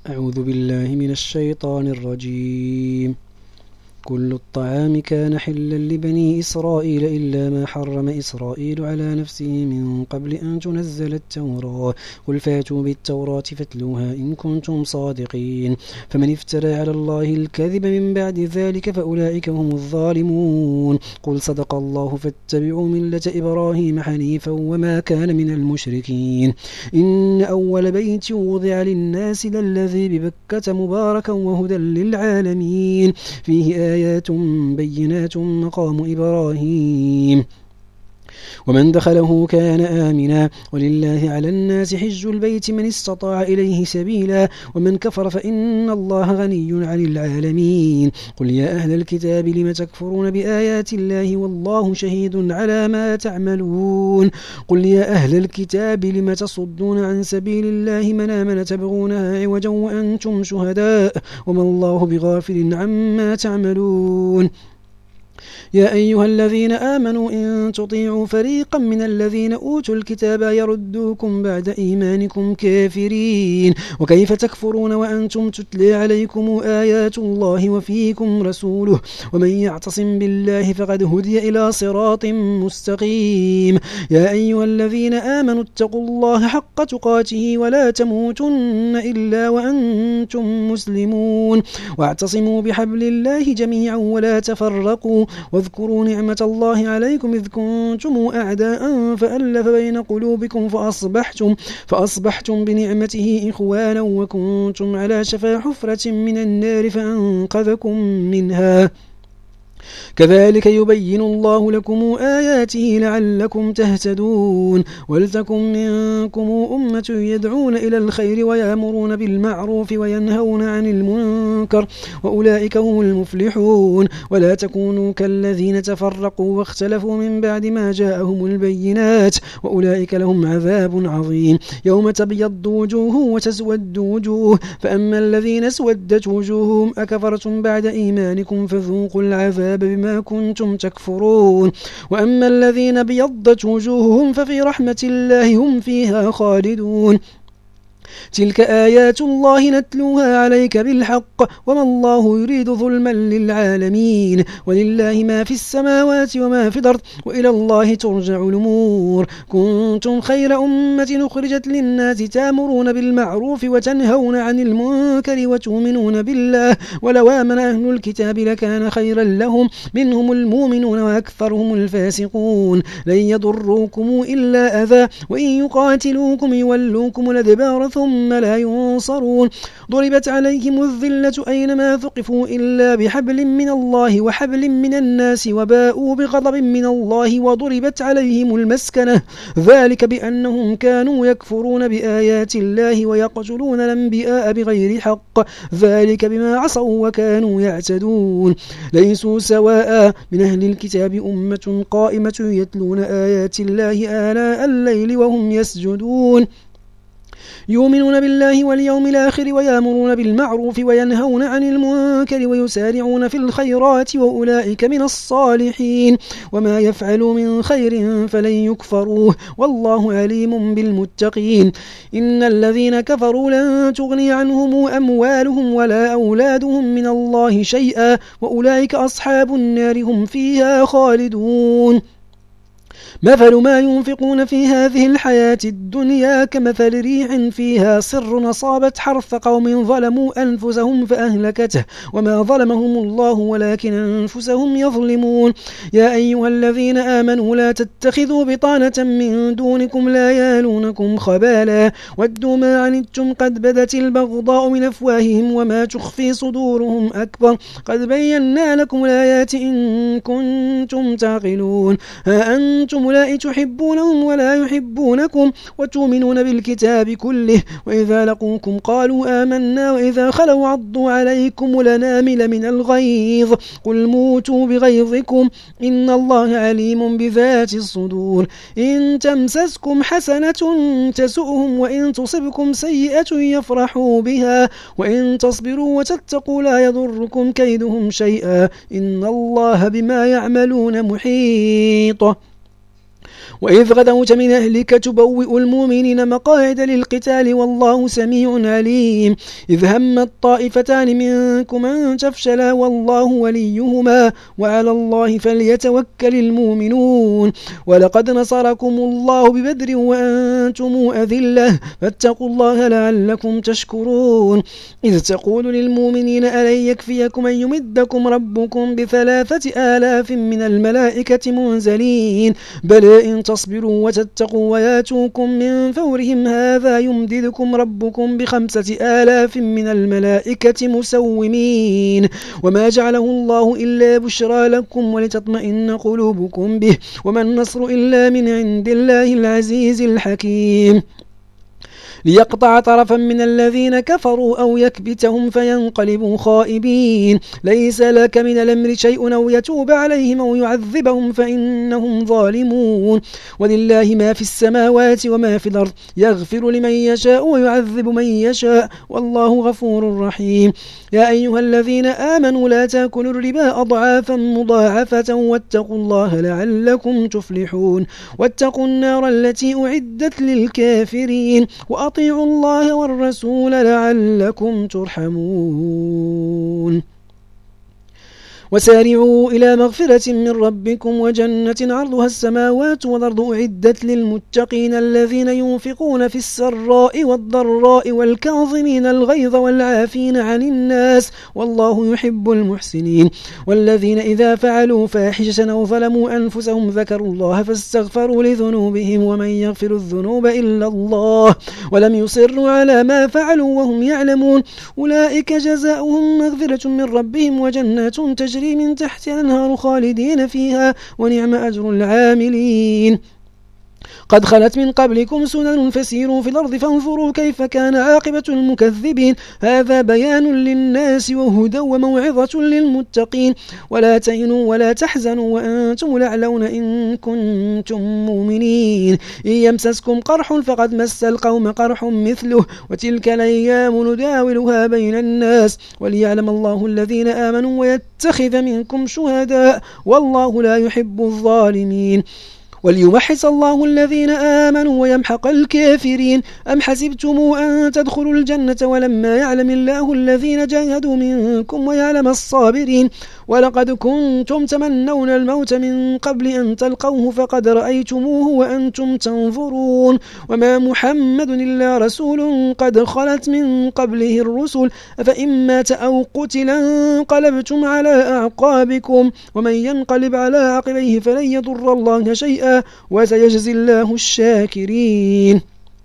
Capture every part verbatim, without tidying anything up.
أعوذ بالله من الشيطان الرجيم. كل الطعام كان حلا لبني إسرائيل إلا ما حرم إسرائيل على نفسه من قبل أن تنزل التوراة. قل فاتوا بالتوراة فاتلوها إن كنتم صادقين. فمن افترى على الله الكذب من بعد ذلك فأولئك هم الظالمون. قل صدق الله فاتبعوا ملة إبراهيم حنيفا وما كان من المشركين. إن أول بيت وضع للناس للذي ببكة مباركا وهدى للعالمين فيه آيات بينات مقام إبراهيم ومن دخله كان آمنا ولله على الناس حج البيت من استطاع إليه سبيلا ومن كفر فإن الله غني عن العالمين. قل يا أهل الكتاب لم تكفرون بآيات الله والله شهيد على ما تعملون. قل يا أهل الكتاب لم تصدون عن سبيل الله من آمن تبغونها عوجا وأنتم شهداء وما الله بغافل عما تعملون. يا أيها الذين آمنوا إن تطيعوا فريقا من الذين أوتوا الكتاب يردوكم بعد إيمانكم كافرين وكيف تكفرون وأنتم تتلى عليكم آيات الله وفيكم رسوله ومن يعتصم بالله فقد هدي إلى صراط مستقيم. يا أيها الذين آمنوا اتقوا الله حق تقاته ولا تموتن إلا وأنتم مسلمون واعتصموا بحبل الله جميعا ولا تفرقوا واذكروا نعمة الله عليكم إذ كنتم أعداء فألف بين قلوبكم فأصبحتم, فأصبحتم بنعمته إخوانا وكنتم على شفا حفرة من النار فأنقذكم منها. كذلك يبين الله لكم آياته لعلكم تهتدون. ولتكن منكم أمة يدعون إلى الخير ويأمرون بالمعروف وينهون عن المنكر وأولئك هم المفلحون. ولا تكونوا كالذين تفرقوا واختلفوا من بعد ما جاءهم البينات وأولئك لهم عذاب عظيم. يوم تبيض وجوه وتسود وجوه فأما الذين اسودت وجوههم أكفرتم بعد إيمانكم فذوقوا العذاب بما كنتم تكفرون. وأما الذين ابيضت وجوههم ففي رحمة الله هم فيها خالدون. تلك آيات الله نتلوها عليك بالحق وما الله يريد ظلما للعالمين ولله ما في السماوات وما في الأرض وإلى الله ترجع الأمور. كنتم خير أمة أخرجت للناس تأمرون بالمعروف وتنهون عن المنكر وتؤمنون بالله ولو آمن أهل الكتاب لكان خيرا لهم منهم المؤمنون وأكثرهم الفاسقون. لن يضروكم إلا أذى وإن يقاتلوكم يولوكم الأدبار ثم لا ينصرون. ضربت عليهم الذلة أينما ثقفوا إلا بحبل من الله وحبل من الناس وباءوا بغضب من الله وضربت عليهم المسكنة ذلك بأنهم كانوا يكفرون بآيات الله ويقتلون الأنبياء بغير حق ذلك بما عصوا وكانوا يعتدون. ليسوا سواء من أهل الكتاب أمة قائمة يتلون آيات الله آلاء الليل وهم يسجدون يؤمنون بالله واليوم الآخر ويأمرون بالمعروف وينهون عن المنكر ويسارعون في الخيرات وأولئك من الصالحين. وما يفعلوا من خير فلن يكفروه والله عليم بالمتقين. إن الذين كفروا لن تغني عنهم أموالهم ولا أولادهم من الله شيئا وأولئك أصحاب النار هم فيها خالدون. مثل ما ينفقون في هذه الحياة الدنيا كمثل ريح فيها صر أصابت حرث قوم ظلموا أنفسهم فأهلكته وما ظلمهم الله ولكن أنفسهم يظلمون. يا أيها الذين آمنوا لا تتخذوا بطانة من دونكم لا يالونكم خبالا ودوا ما عنتم قد بدت البغضاء من أفواههم وما تخفي صدورهم أكبر قد بينا لكم الآيات إن كنتم تعقلون. ها أنتم لا تحبونهم ولا يحبونكم وتؤمنون بالكتاب كله وإذا لقوكم قالوا آمنا وإذا خلوا عضوا عليكم الأنامل من الغيظ قل موتوا بغيظكم إن الله عليم بذات الصدور. إن تمسسكم حسنة تسؤهم وإن تصبكم سيئة يفرحوا بها وإن تصبروا وتتقوا لا يضركم كيدهم شيئا إن الله بما يعملون محيط. وإذ غدوت من أهلك تبوئ المؤمنين مقاعد للقتال والله سميع عليم إذ هم الطائفتان منكم أن تفشلا والله وليهما وعلى الله فليتوكل المؤمنون ولقد نصركم الله ببدر وأنتم أذلة فاتقوا الله لعلكم تشكرون إذ تقول للمؤمنين ألن يكفيكم أن يمدكم ربكم بثلاثة آلاف من الملائكة منزلين بلى إن تصبروا وتتقوا وياتوكم من فورهم هذا يمددكم ربكم بخمسة آلاف من الملائكة مسومين وما جعله الله إلا بشرى لكم ولتطمئن قلوبكم به وما النصر إلا من عند الله العزيز الحكيم ليقطع طرفا من الذين كفروا أو يكبتهم فينقلبوا خائبين ليس لك من الأمر شيء أو يتوب عليهم أو يعذبهم فإنهم ظالمون ولله ما في السماوات وما في الأرض يغفر لمن يشاء ويعذب من يشاء والله غفور رحيم يا أيها الذين آمنوا لا تأكلوا الربا أضعافا مضاعفة واتقوا الله لعلكم تفلحون واتقوا النار التي أعدت للكافرين وأطيعوا الله والرسول لعلكم ترحمون وسارعوا إلى مغفرة من ربكم وجنة عرضها السماوات والأرض أعدت للمتقين الذين ينفقون في السراء والضراء والكاظمين الغيظ والعافين عن الناس والله يحب المحسنين والذين إذا فعلوا فاحشة أو ظلموا أنفسهم ذكروا الله فاستغفروا لذنوبهم ومن يغفر الذنوب إلا الله ولم يصروا على ما فعلوا وهم يعلمون أولئك جزاؤهم مغفرة من ربهم وجنات تجري من تحت الأنهار خالدين فيها ونعم أجر العاملين قد خلت من قبلكم سنن فسيروا في الأرض فانظروا كيف كان عاقبة المكذبين هذا بيان للناس وهدى وموعظة للمتقين ولا تهنوا ولا تحزنوا وأنتم الأعلون إن كنتم مؤمنين إن يمسسكم قرح فقد مس القوم قرح مثله وتلك الأيام نداولها بين الناس وليعلم الله الذين آمنوا ويتخذ منكم شهداء والله لا يحب الظالمين وليمحص الله الذين آمنوا ويمحق الكافرين أم حسبتم أن تدخلوا الجنة ولما يعلم الله الذين جاهدوا منكم ويعلم الصابرين ولقد كنتم تمنون الموت من قبل أن تلقوه فقد رأيتموه وأنتم تنظرون وما محمد إلا رسول قد خلت من قبله الرسل أفإن مات أو قتل انقلبتم على أعقابكم ومن ينقلب على عقبيه فلن يضر الله شيئا وسيجزي الله الشاكرين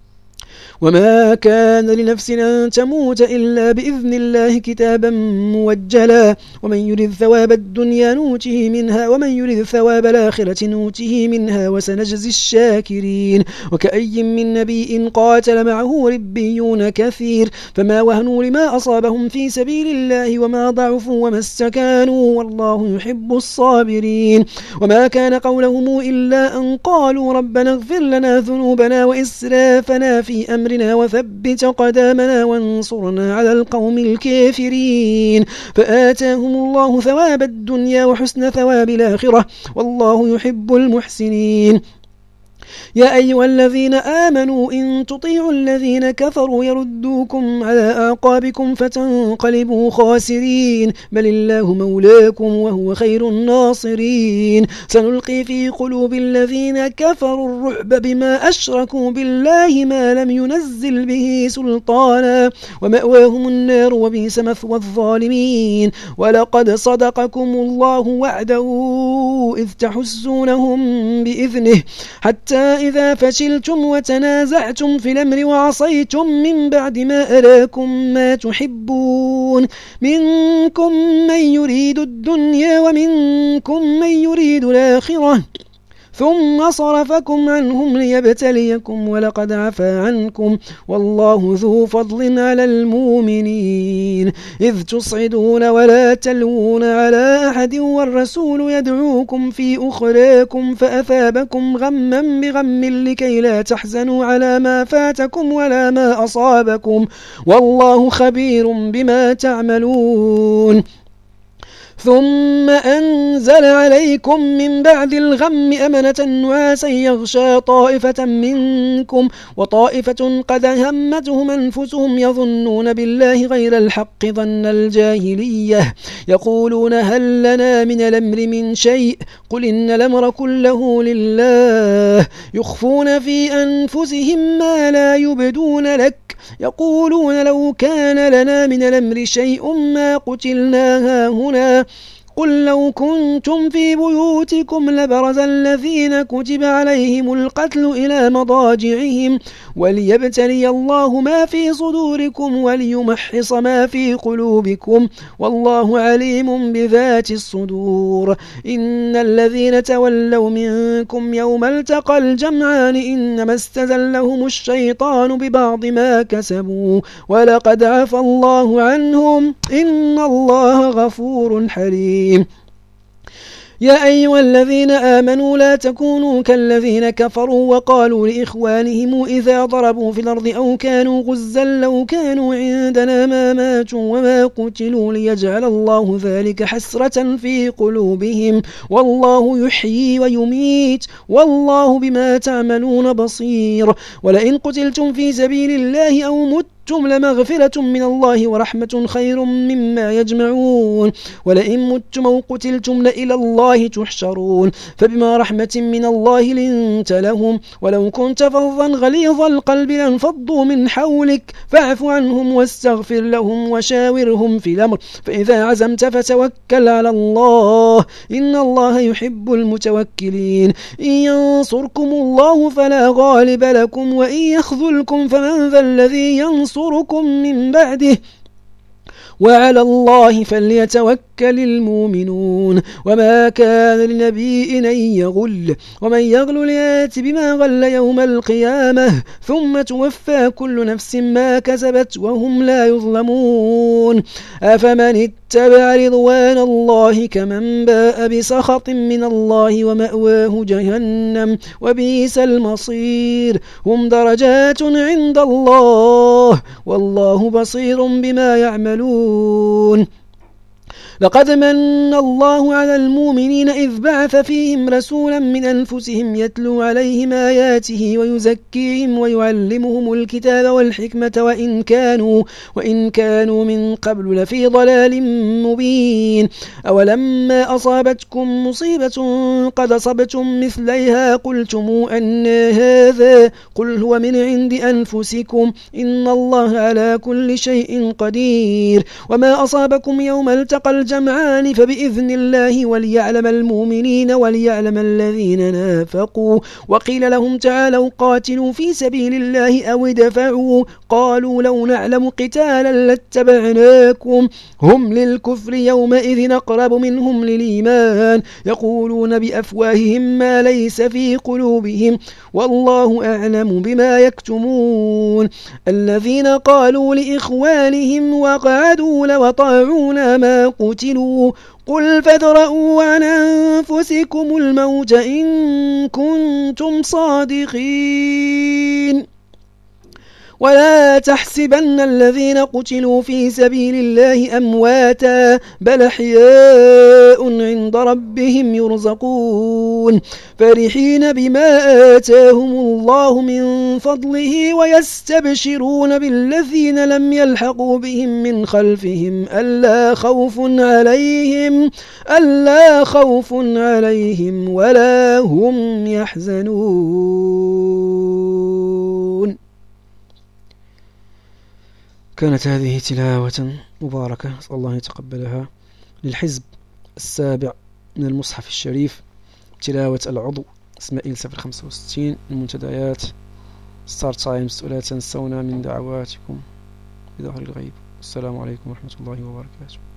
وما كان لنفس أن تموت إلا بإذن الله كتابا موجلا ومن يريد ثواب الدنيا نوته منها ومن يريد ثواب الآخرة نوته منها وسنجزي الشاكرين وكأي من نبي قاتل معه ربيون كثير فما وهنوا لما أصابهم في سبيل الله وما ضعفوا وما استكانوا والله يحب الصابرين وما كان قولهم إلا أن قالوا ربنا اغفر لنا ذنوبنا وإسرافنا في أمرنا وثبت قدامنا وانصرنا على القوم الكافرين فآتاهم الله ثواب الدنيا وحسن ثواب الآخرة والله يحب المحسنين يا أيها الذين آمنوا إن تطيعوا الذين كفروا يردوكم على أعقابكم فتنقلبوا خاسرين بل الله مولاكم وهو خير الناصرين سنلقي في قلوب الذين كفروا الرعب بما أشركوا بالله ما لم ينزل به سلطانا ومأواهم النار وبئس مثوى الظالمين ولقد صدقكم الله وعده إذ تحسونهم بإذنه حتى إذا فشلتم وتنازعتم في الأمر وعصيتم من بعد ما أراكم ما تحبون منكم من يريد الدنيا ومنكم من يريد الآخرة ثم صرفكم عنهم ليبتليكم ولقد عفا عنكم والله ذو فضل على المؤمنين إذ تصعدون ولا تلوون على أحد والرسول يدعوكم في أخراكم فأثابكم غما بغم لكي لا تحزنوا على ما فاتكم ولا ما أصابكم والله خبير بما تعملون ثم أنزل عليكم من بعد الغم أمنة نعاسا يغشى طائفة منكم وطائفة قد همتهم أنفسهم يظنون بالله غير الحق ظن الجاهلية يقولون هل لنا من الأمر من شيء قل إن الأمر كله لله يخفون في أنفسهم ما لا يبدون لك يقولون لو كان لنا من الأمر شيء ما قتلنا هاهنا قل لو كنتم في بيوتكم لبرز الذين كتب عليهم القتل إلى مضاجعهم وليبتلي الله ما في صدوركم وليمحص ما في قلوبكم والله عليم بذات الصدور إن الذين تولوا منكم يوم التقى الجمعان إنما استزلهم الشيطان ببعض ما كسبوا ولقد عفى الله عنهم إن الله غفور حليم يا أيها الذين آمنوا لا تكونوا كالذين كفروا وقالوا لإخوانهم إذا ضربوا في الأرض أو كانوا غزا لو كانوا عندنا ما ماتوا وما قتلوا ليجعل الله ذلك حسرة في قلوبهم والله يحيي ويميت والله بما تعملون بصير ولئن قتلتم في سبيل الله أو متم لمغفرة من الله ورحمة خير مما يجمعون ولئن متم أو قتلتم لإلى الله تحشرون فبما رحمة من الله لنت لهم ولو كنت فظا غليظ القلب لانفضوا من حولك فاعف عنهم واستغفر لهم وشاورهم في الأمر فإذا عزمت فتوكل على الله إن الله يحب المتوكلين إن ينصركم الله فلا غالب لكم وإن يخذلكم فمن ذا الذي ينصركم من بعده وعلى الله فليتوكل المؤمنون وما كان لنبي أن يغل ومن يغل يأت بما غل يوم القيامة ثم توفى كل نفس ما كسبت وهم لا يظلمون أفمن اتبع رضوان الله كمن باء بسخط من الله ومأواه جهنم وبئس المصير هم درجات عند الله والله بصير بما يعملون لقد من الله على المؤمنين إذ بعث فيهم رسولا من أنفسهم يتلو عليهم آياته ويزكيهم ويعلمهم الكتاب والحكمة وإن كانوا, وإن كانوا من قبل لفي ضلال مبين أولما أصابتكم مصيبة قد أصبتم مثليها قلتم أن هذا قل هو من عند أنفسكم إن الله على كل شيء قدير وما أصابكم يوم التقى الجمعان فبإذن الله وليعلم المؤمنين وليعلم الذين نافقوا وقيل لهم تعالوا قاتلوا في سبيل الله أو ادفعوا قالوا لو نعلم قتالا لاتبعناكم هم للكفر يومئذ أقرب منهم للإيمان يقولون بأفواههم ما ليس في قلوبهم والله أعلم بما يكتمون الذين قالوا لإخوانهم وقعدوا لو طاعونا ما قتلوا قل فادرءوا عن أنفسكم الموت إن كنتم صادقين ولا تحسبن الذين قتلوا في سبيل الله أمواتا بل أحياء عند ربهم يرزقون فرحين بما آتاهم الله من فضله ويستبشرون بالذين لم يلحقوا بهم من خلفهم ألا خوف عليهم ألا خوف عليهم ولا هم يحزنون. كانت هذه تلاوة مباركة أسأل الله يتقبلها للحزب السابع من المصحف الشريف تلاوة العضو إسماعيل صفر خمسة وستين المنتديات ستار تايمز ولا تنسونا من دعواتكم بظهر الغيب. السلام عليكم ورحمة الله وبركاته.